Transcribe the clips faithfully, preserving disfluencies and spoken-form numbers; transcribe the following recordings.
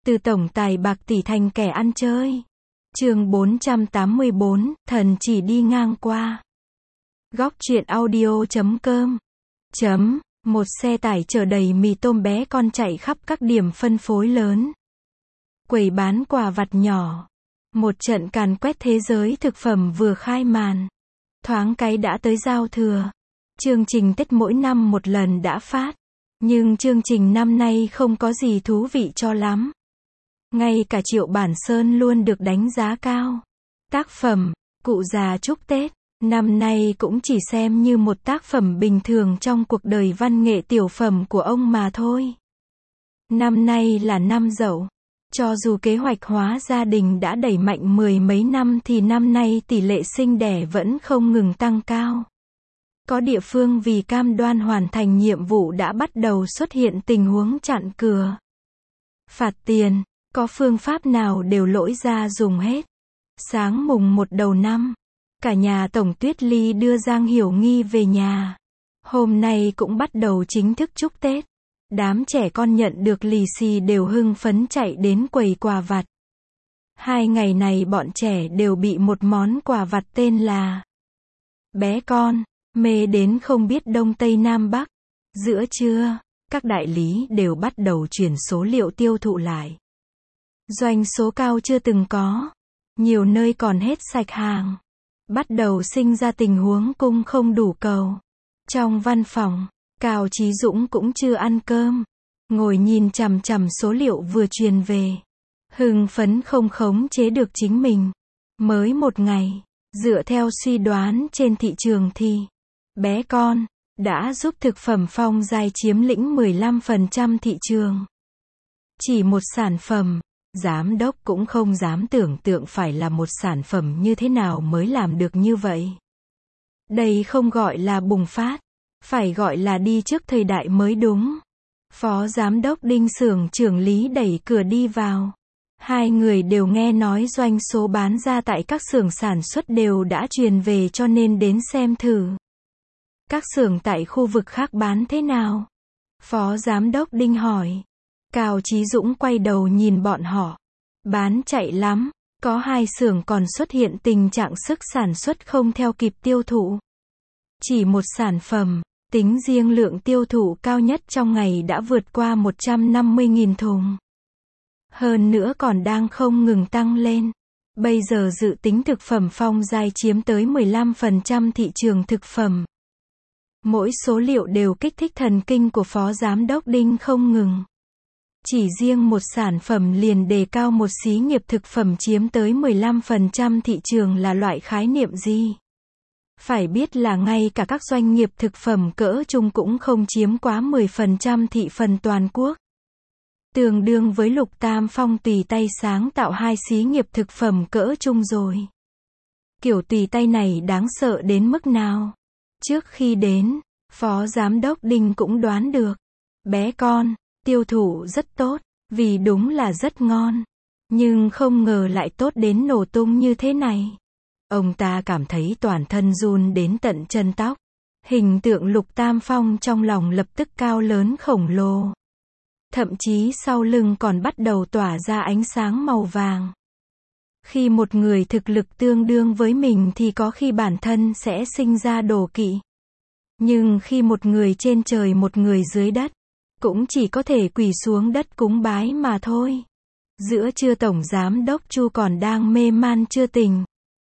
Từ tổng tài bạc tỷ thành kẻ ăn chơi. Chương bốn trăm tám mươi bốn, thần chỉ đi ngang qua. Góc truyện audio chấm com. Chấm, một xe tải chở đầy mì tôm bé con chạy khắp các điểm phân phối lớn. Quầy bán quà vặt nhỏ. Một trận càn quét thế giới thực phẩm vừa khai màn. Thoáng cái đã tới giao thừa. Chương trình Tết mỗi năm một lần đã phát. Nhưng chương trình năm nay không có gì thú vị cho lắm. Ngay cả Triệu Bản Sơn luôn được đánh giá cao. Tác phẩm, Cụ già chúc Tết, năm nay cũng chỉ xem như một tác phẩm bình thường trong cuộc đời văn nghệ tiểu phẩm của ông mà thôi. Năm nay là năm Dậu. Cho dù kế hoạch hóa gia đình đã đẩy mạnh mười mấy năm thì năm nay tỷ lệ sinh đẻ vẫn không ngừng tăng cao. Có địa phương vì cam đoan hoàn thành nhiệm vụ đã bắt đầu xuất hiện tình huống chặn cửa. Phạt tiền, có phương pháp nào đều lỗi ra dùng hết. Sáng mùng một đầu năm, cả nhà Tổng Tuyết Ly đưa Giang Hiểu Nghi về nhà. Hôm nay cũng bắt đầu chính thức chúc Tết. Đám trẻ con nhận được lì xì đều hưng phấn chạy đến quầy quà vặt. Hai ngày này bọn trẻ đều bị một món quà vặt tên là bé con, mê đến không biết Đông Tây Nam Bắc. Giữa trưa, các đại lý đều bắt đầu chuyển số liệu tiêu thụ lại. Doanh số cao chưa từng có. Nhiều nơi còn hết sạch hàng. Bắt đầu sinh ra tình huống cung không đủ cầu. Trong văn phòng, Cao Chí Dũng cũng chưa ăn cơm. Ngồi nhìn chằm chằm số liệu vừa truyền về. Hưng phấn không khống chế được chính mình. Mới một ngày, dựa theo suy đoán trên thị trường thì bé con đã giúp thực phẩm Phong Giai chiếm lĩnh mười lăm phần trăm thị trường. Chỉ một sản phẩm, giám đốc cũng không dám tưởng tượng phải là một sản phẩm như thế nào mới làm được như vậy. Đây không gọi là bùng phát, phải gọi là đi trước thời đại mới đúng. Phó giám đốc Đinh xưởng trưởng Lý đẩy cửa đi vào. Hai người đều nghe nói doanh số bán ra tại các xưởng sản xuất đều đã truyền về cho nên đến xem thử. Các xưởng tại khu vực khác bán thế nào? Phó giám đốc Đinh hỏi. Cao Chí Dũng quay đầu nhìn bọn họ. Bán chạy lắm, có hai xưởng còn xuất hiện tình trạng sức sản xuất không theo kịp tiêu thụ. Chỉ một sản phẩm, tính riêng lượng tiêu thụ cao nhất trong ngày đã vượt qua một trăm năm mươi nghìn thùng. Hơn nữa còn đang không ngừng tăng lên. Bây giờ dự tính thực phẩm Phong Giai chiếm tới mười lăm phần trăm thị trường thực phẩm. Mỗi số liệu đều kích thích thần kinh của Phó Giám đốc Đinh không ngừng. Chỉ riêng một sản phẩm liền đề cao một xí nghiệp thực phẩm chiếm tới mười lăm phần trăm thị trường là loại khái niệm gì? Phải biết là ngay cả các doanh nghiệp thực phẩm cỡ trung cũng không chiếm quá mười phần trăm thị phần toàn quốc. Tương đương với Lục Tam Phong tùy tay sáng tạo hai xí nghiệp thực phẩm cỡ trung rồi. Kiểu tùy tay này đáng sợ đến mức nào? Trước khi đến, Phó Giám đốc Đinh cũng đoán được. Bé con tiêu thụ rất tốt, vì đúng là rất ngon. Nhưng không ngờ lại tốt đến nổ tung như thế này. Ông ta cảm thấy toàn thân run đến tận chân tóc. Hình tượng Lục Tam Phong trong lòng lập tức cao lớn khổng lồ. Thậm chí sau lưng còn bắt đầu tỏa ra ánh sáng màu vàng. Khi một người thực lực tương đương với mình thì có khi bản thân sẽ sinh ra đố kỵ. Nhưng khi một người trên trời một người dưới đất, cũng chỉ có thể quỳ xuống đất cúng bái mà thôi. Giữa trưa Tổng Giám đốc Chu còn đang mê man chưa tỉnh.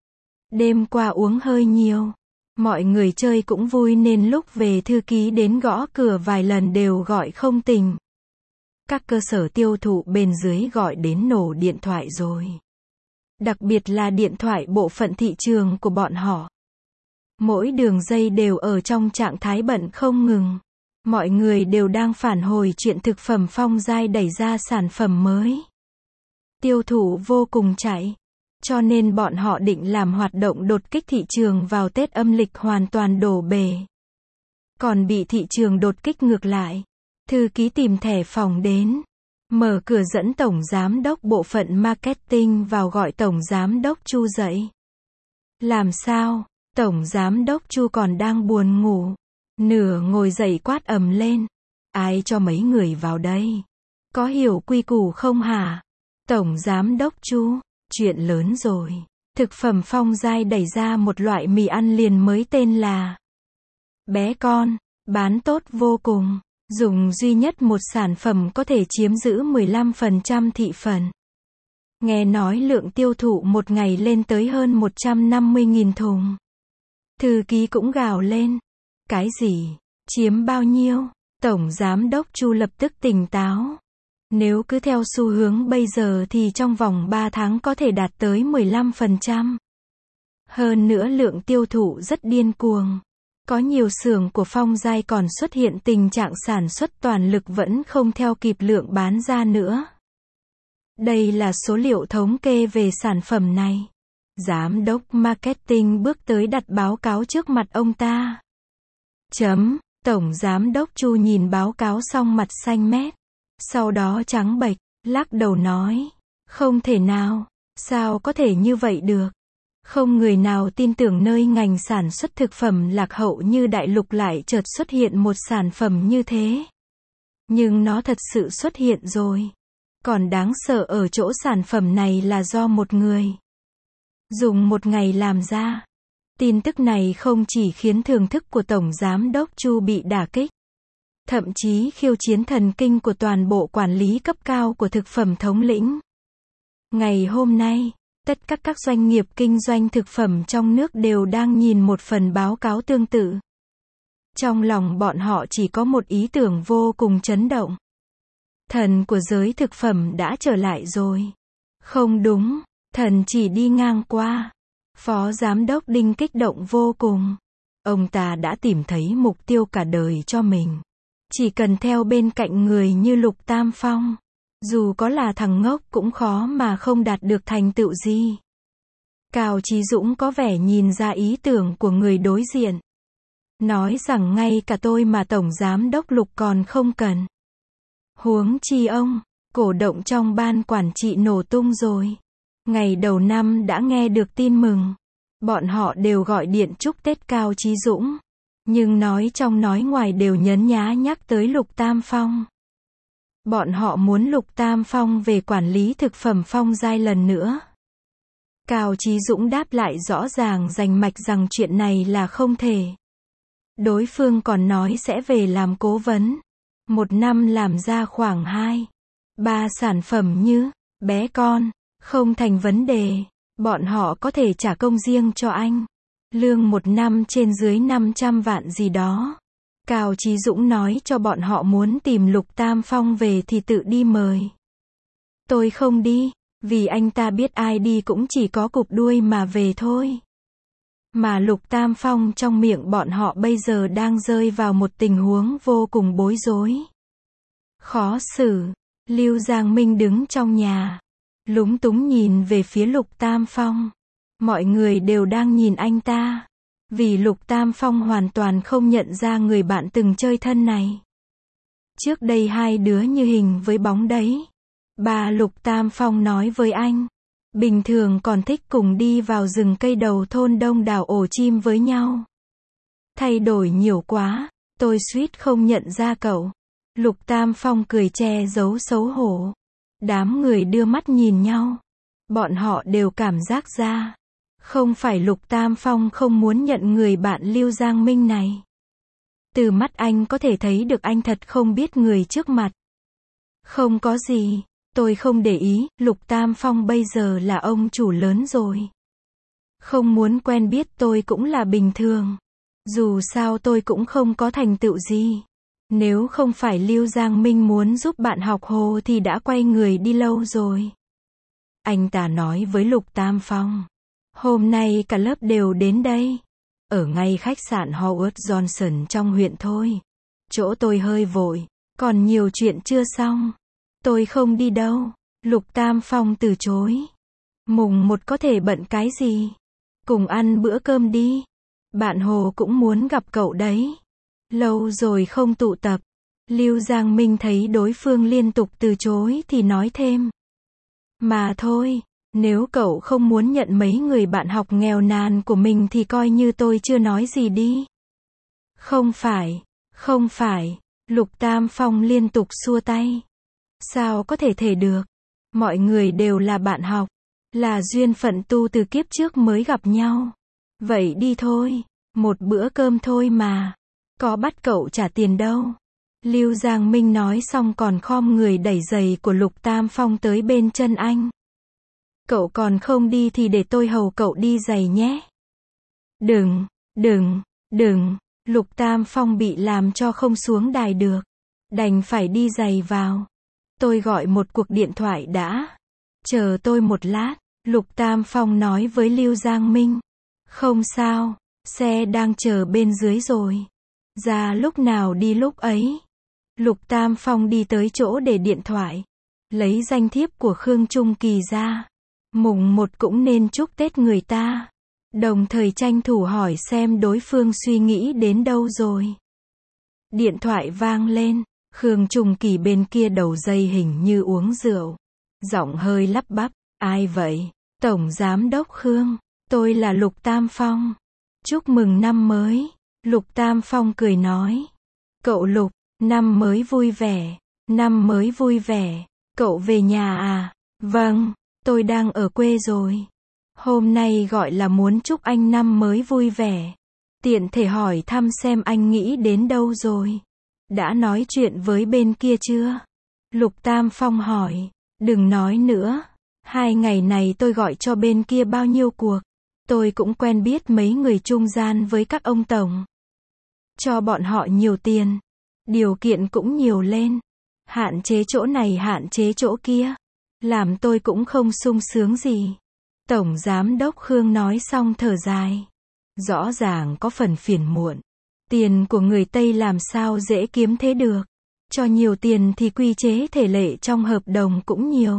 Đêm qua uống hơi nhiều. Mọi người chơi cũng vui nên lúc về thư ký đến gõ cửa vài lần đều gọi không tỉnh. Các cơ sở tiêu thụ bên dưới gọi đến nổ điện thoại rồi. Đặc biệt là điện thoại bộ phận thị trường của bọn họ. Mỗi đường dây đều ở trong trạng thái bận không ngừng. Mọi người đều đang phản hồi chuyện thực phẩm Phong Giai đẩy ra sản phẩm mới. Tiêu thụ vô cùng chạy. Cho nên bọn họ định làm hoạt động đột kích thị trường vào Tết âm lịch hoàn toàn đổ bể. Còn bị thị trường đột kích ngược lại. Thư ký tìm thẻ phòng đến. Mở cửa dẫn Tổng Giám đốc bộ phận marketing vào gọi Tổng Giám đốc Chu dậy. Làm sao? Tổng Giám đốc Chu còn đang buồn ngủ. Nửa ngồi dậy quát ầm lên. Ai cho mấy người vào đây? Có hiểu quy củ không hả? Tổng Giám đốc Chu, chuyện lớn rồi. Thực phẩm Phong Giai đẩy ra một loại mì ăn liền mới tên là Bé Con, bán tốt vô cùng. Dùng duy nhất một sản phẩm có thể chiếm giữ mười lăm phần trăm thị phần. Nghe nói lượng tiêu thụ một ngày lên tới hơn một trăm năm mươi nghìn thùng. Thư ký cũng gào lên. Cái gì? Chiếm bao nhiêu? Tổng Giám đốc Chu lập tức tỉnh táo. Nếu cứ theo xu hướng bây giờ thì trong vòng ba tháng có thể đạt tới mười lăm phần trăm. Hơn nữa lượng tiêu thụ rất điên cuồng. Có nhiều xưởng của Phong Giai còn xuất hiện tình trạng sản xuất toàn lực vẫn không theo kịp lượng bán ra nữa. Đây là số liệu thống kê về sản phẩm này. Giám đốc marketing bước tới đặt báo cáo trước mặt ông ta. Chấm, Tổng Giám đốc Chu nhìn báo cáo xong mặt xanh mét. Sau đó trắng bệch, lắc đầu nói. Không thể nào, sao có thể như vậy được. Không người nào tin tưởng nơi ngành sản xuất thực phẩm lạc hậu như đại lục lại chợt xuất hiện một sản phẩm như thế. Nhưng nó thật sự xuất hiện rồi. Còn đáng sợ ở chỗ sản phẩm này là do một người dùng một ngày làm ra. Tin tức này không chỉ khiến thưởng thức của Tổng Giám đốc Chu bị đả kích, thậm chí khiêu chiến thần kinh của toàn bộ quản lý cấp cao của thực phẩm thống lĩnh. Ngày hôm nay, tất cả các doanh nghiệp kinh doanh thực phẩm trong nước đều đang nhìn một phần báo cáo tương tự. Trong lòng bọn họ chỉ có một ý tưởng vô cùng chấn động. Thần của giới thực phẩm đã trở lại rồi. Không đúng, thần chỉ đi ngang qua. Phó Giám đốc Đinh kích động vô cùng. Ông ta đã tìm thấy mục tiêu cả đời cho mình. Chỉ cần theo bên cạnh người như Lục Tam Phong. Dù có là thằng ngốc cũng khó mà không đạt được thành tựu gì. Cao Chí Dũng có vẻ nhìn ra ý tưởng của người đối diện. Nói rằng ngay cả tôi mà Tổng Giám đốc Lục còn không cần. Huống chi ông, cổ động trong ban quản trị nổ tung rồi. Ngày đầu năm đã nghe được tin mừng. Bọn họ đều gọi điện chúc Tết Cao Chí Dũng. Nhưng nói trong nói ngoài đều nhấn nhá nhắc tới Lục Tam Phong. Bọn họ muốn Lục Tam Phong về quản lý thực phẩm Phong Giai lần nữa. Cao Chí Dũng đáp lại rõ ràng rành mạch rằng chuyện này là không thể. Đối phương còn nói sẽ về làm cố vấn. Một năm làm ra khoảng hai, ba sản phẩm như Bé Con, không thành vấn đề. Bọn họ có thể trả công riêng cho anh. Lương một năm trên dưới năm trăm vạn gì đó. Cao Chí Dũng nói cho bọn họ muốn tìm Lục Tam Phong về thì tự đi mời. Tôi không đi, vì anh ta biết ai đi cũng chỉ có cụp đuôi mà về thôi. Mà Lục Tam Phong trong miệng bọn họ bây giờ đang rơi vào một tình huống vô cùng bối rối. Khó xử. Lưu Giang Minh đứng trong nhà, lúng túng nhìn về phía Lục Tam Phong. Mọi người đều đang nhìn anh ta. Vì Lục Tam Phong hoàn toàn không nhận ra người bạn từng chơi thân này. Trước đây hai đứa như hình với bóng đấy. Bà Lục Tam Phong nói với anh. Bình thường còn thích cùng đi vào rừng cây đầu thôn đông đào ổ chim với nhau. Thay đổi nhiều quá, tôi suýt không nhận ra cậu. Lục Tam Phong cười che giấu xấu hổ. Đám người đưa mắt nhìn nhau. Bọn họ đều cảm giác ra. Không phải Lục Tam Phong không muốn nhận người bạn Lưu Giang Minh này. Từ mắt anh có thể thấy được anh thật không biết người trước mặt. Không có gì, tôi không để ý, Lục Tam Phong bây giờ là ông chủ lớn rồi. Không muốn quen biết tôi cũng là bình thường. Dù sao tôi cũng không có thành tựu gì. Nếu không phải Lưu Giang Minh muốn giúp bạn học hồ thì đã quay người đi lâu rồi. Anh ta nói với Lục Tam Phong. Hôm nay cả lớp đều đến đây. Ở ngay khách sạn Howard Johnson trong huyện thôi. Chỗ tôi hơi vội. Còn nhiều chuyện chưa xong. Tôi không đi đâu. Lục Tam Phong từ chối. Mùng một có thể bận cái gì? Cùng ăn bữa cơm đi. Bạn Hồ cũng muốn gặp cậu đấy. Lâu rồi không tụ tập. Lưu Giang Minh thấy đối phương liên tục từ chối thì nói thêm. Mà thôi, nếu cậu không muốn nhận mấy người bạn học nghèo nàn của mình thì coi như tôi chưa nói gì đi. Không phải, không phải, Lục Tam Phong liên tục xua tay. Sao có thể thể được? Mọi người đều là bạn học. Là duyên phận tu từ kiếp trước mới gặp nhau. Vậy đi thôi. Một bữa cơm thôi mà. Có bắt cậu trả tiền đâu. Lưu Giang Minh nói xong còn khom người đẩy giày của Lục Tam Phong tới bên chân anh. Cậu còn không đi thì để tôi hầu cậu đi giày nhé. Đừng, đừng, đừng. Lục Tam Phong bị làm cho không xuống đài được. Đành phải đi giày vào. Tôi gọi một cuộc điện thoại đã. Chờ tôi một lát. Lục Tam Phong nói với Lưu Giang Minh. Không sao, xe đang chờ bên dưới rồi. Ra lúc nào đi lúc ấy. Lục Tam Phong đi tới chỗ để điện thoại. Lấy danh thiếp của Khương Trung Kỳ ra. Mùng một cũng nên chúc Tết người ta. Đồng thời tranh thủ hỏi xem đối phương suy nghĩ đến đâu rồi. Điện thoại vang lên. Khương Trung Kỳ bên kia đầu dây hình như uống rượu. Giọng hơi lắp bắp. Ai vậy? Tổng Giám đốc Khương. Tôi là Lục Tam Phong. Chúc mừng năm mới. Lục Tam Phong cười nói. Cậu Lục, năm mới vui vẻ. Năm mới vui vẻ. Cậu về nhà à? Vâng, tôi đang ở quê rồi. Hôm nay gọi là muốn chúc anh năm mới vui vẻ. Tiện thể hỏi thăm xem anh nghĩ đến đâu rồi. Đã nói chuyện với bên kia chưa? Lục Tam Phong hỏi. Đừng nói nữa. Hai ngày này tôi gọi cho bên kia bao nhiêu cuộc. Tôi cũng quen biết mấy người trung gian với các ông tổng. Cho bọn họ nhiều tiền. Điều kiện cũng nhiều lên. Hạn chế chỗ này hạn chế chỗ kia. Làm tôi cũng không sung sướng gì. Tổng Giám đốc Khương nói xong thở dài. Rõ ràng có phần phiền muộn. Tiền của người Tây làm sao dễ kiếm thế được. Cho nhiều tiền thì quy chế thể lệ trong hợp đồng cũng nhiều.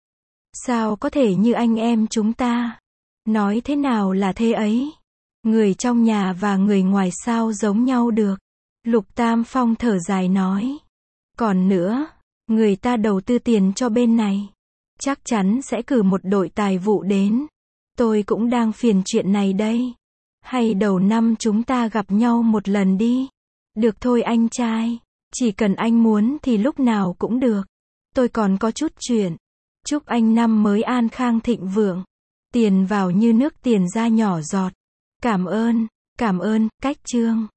Sao có thể như anh em chúng ta? Nói thế nào là thế ấy? Người trong nhà và người ngoài sao giống nhau được? Lục Tam Phong thở dài nói. Còn nữa, người ta đầu tư tiền cho bên này. Chắc chắn sẽ cử một đội tài vụ đến. Tôi cũng đang phiền chuyện này đây. Hay đầu năm chúng ta gặp nhau một lần đi. Được thôi anh trai. Chỉ cần anh muốn thì lúc nào cũng được. Tôi còn có chút chuyện. Chúc anh năm mới an khang thịnh vượng. Tiền vào như nước tiền ra nhỏ giọt. Cảm ơn, cảm ơn, cách chương.